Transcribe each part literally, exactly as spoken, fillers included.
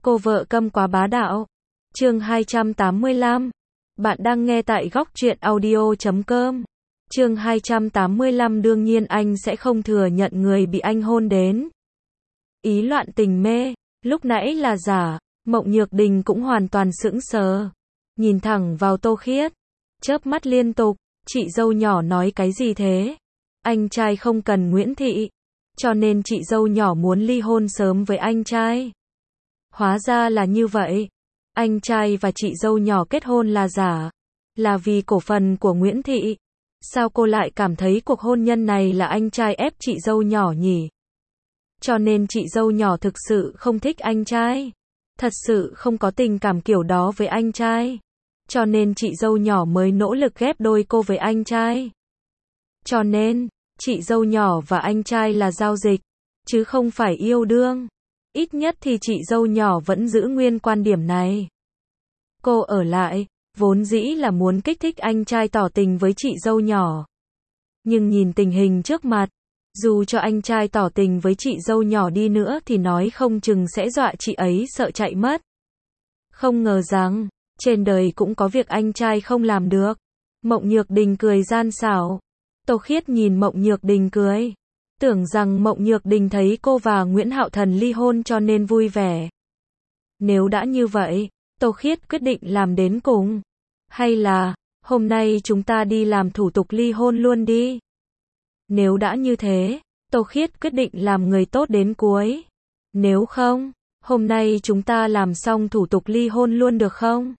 Cô vợ câm quá bá đạo. Chương hai trăm tám mươi lăm. Bạn đang nghe tại góc truyện audio chấm com. Chương hai trăm tám mươi lăm đương nhiên anh sẽ không thừa nhận người bị anh hôn đến. Ý loạn tình mê, lúc nãy là giả, Mộng Nhược Đình cũng hoàn toàn sững sờ. Nhìn thẳng vào Tô Khiết, chớp mắt liên tục, chị dâu nhỏ nói cái gì thế? Anh trai không cần Nguyễn Thị, cho nên chị dâu nhỏ muốn ly hôn sớm với anh trai. Hóa ra là như vậy. Anh trai và chị dâu nhỏ kết hôn là giả, là vì cổ phần của Nguyễn Thị. Sao cô lại cảm thấy cuộc hôn nhân này là anh trai ép chị dâu nhỏ nhỉ? Cho nên chị dâu nhỏ thực sự không thích anh trai, thật sự không có tình cảm kiểu đó với anh trai. Cho nên chị dâu nhỏ mới nỗ lực ghép đôi cô với anh trai. Cho nên, chị dâu nhỏ và anh trai là giao dịch, chứ không phải yêu đương. Ít nhất thì chị dâu nhỏ vẫn giữ nguyên quan điểm này. Cô ở lại, vốn dĩ là muốn kích thích anh trai tỏ tình với chị dâu nhỏ. Nhưng nhìn tình hình trước mặt, dù cho anh trai tỏ tình với chị dâu nhỏ đi nữa thì nói không chừng sẽ dọa chị ấy sợ chạy mất. Không ngờ rằng, trên đời cũng có việc anh trai không làm được. Mộng Nhược Đình cười gian xảo. Tô Khiết nhìn Mộng Nhược Đình cười, tưởng rằng Mộng Nhược Đình thấy cô và Nguyễn Hạo Thần ly hôn cho nên vui vẻ. Nếu đã như vậy, Tô Khiết quyết định làm đến cùng. Hay là, hôm nay chúng ta đi làm thủ tục ly hôn luôn đi. Nếu đã như thế, Tô Khiết quyết định làm người tốt đến cuối. Nếu không, hôm nay chúng ta làm xong thủ tục ly hôn luôn được không?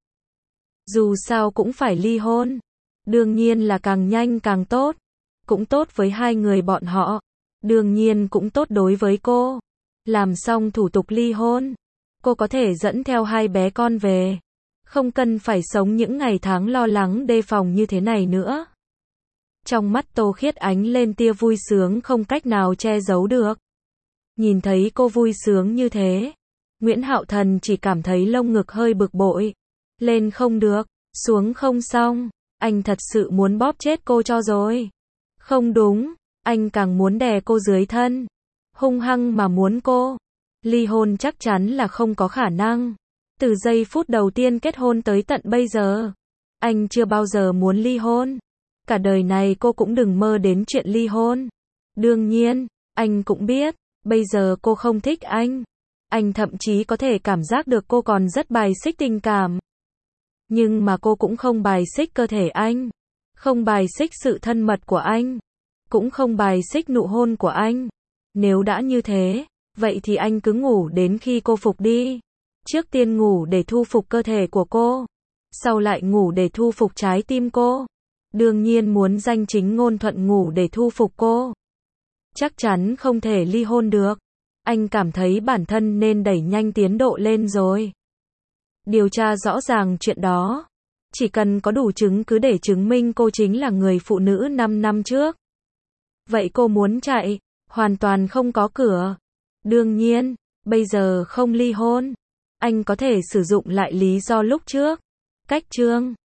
Dù sao cũng phải ly hôn. Đương nhiên là càng nhanh càng tốt. Cũng tốt với hai người bọn họ. Đương nhiên cũng tốt đối với cô. Làm xong thủ tục ly hôn, cô có thể dẫn theo hai bé con về. Không cần phải sống những ngày tháng lo lắng đề phòng như thế này nữa. Trong mắt Tô Khiết ánh lên tia vui sướng không cách nào che giấu được. Nhìn thấy cô vui sướng như thế, Nguyễn Hạo Thần chỉ cảm thấy lông ngực hơi bực bội. Lên không được, xuống không xong, anh thật sự muốn bóp chết cô cho rồi. Không đúng, anh càng muốn đè cô dưới thân, hung hăng mà muốn cô. Ly hôn chắc chắn là không có khả năng. Từ giây phút đầu tiên kết hôn tới tận bây giờ, anh chưa bao giờ muốn ly hôn. Cả đời này cô cũng đừng mơ đến chuyện ly hôn. Đương nhiên, anh cũng biết, bây giờ cô không thích anh. Anh thậm chí có thể cảm giác được cô còn rất bài xích tình cảm. Nhưng mà cô cũng không bài xích cơ thể anh, không bài xích sự thân mật của anh, cũng không bài xích nụ hôn của anh. Nếu đã như thế, vậy thì anh cứ ngủ đến khi cô phục đi. Trước tiên ngủ để thu phục cơ thể của cô, sau lại ngủ để thu phục trái tim cô. Đương nhiên muốn danh chính ngôn thuận ngủ để thu phục cô. Chắc chắn không thể ly hôn được. Anh cảm thấy bản thân nên đẩy nhanh tiến độ lên rồi. Điều tra rõ ràng chuyện đó. Chỉ cần có đủ chứng cứ để chứng minh cô chính là người phụ nữ năm năm trước. Vậy cô muốn chạy, hoàn toàn không có cửa. Đương nhiên, bây giờ không ly hôn. Anh có thể sử dụng lại lý do lúc trước. Cách chương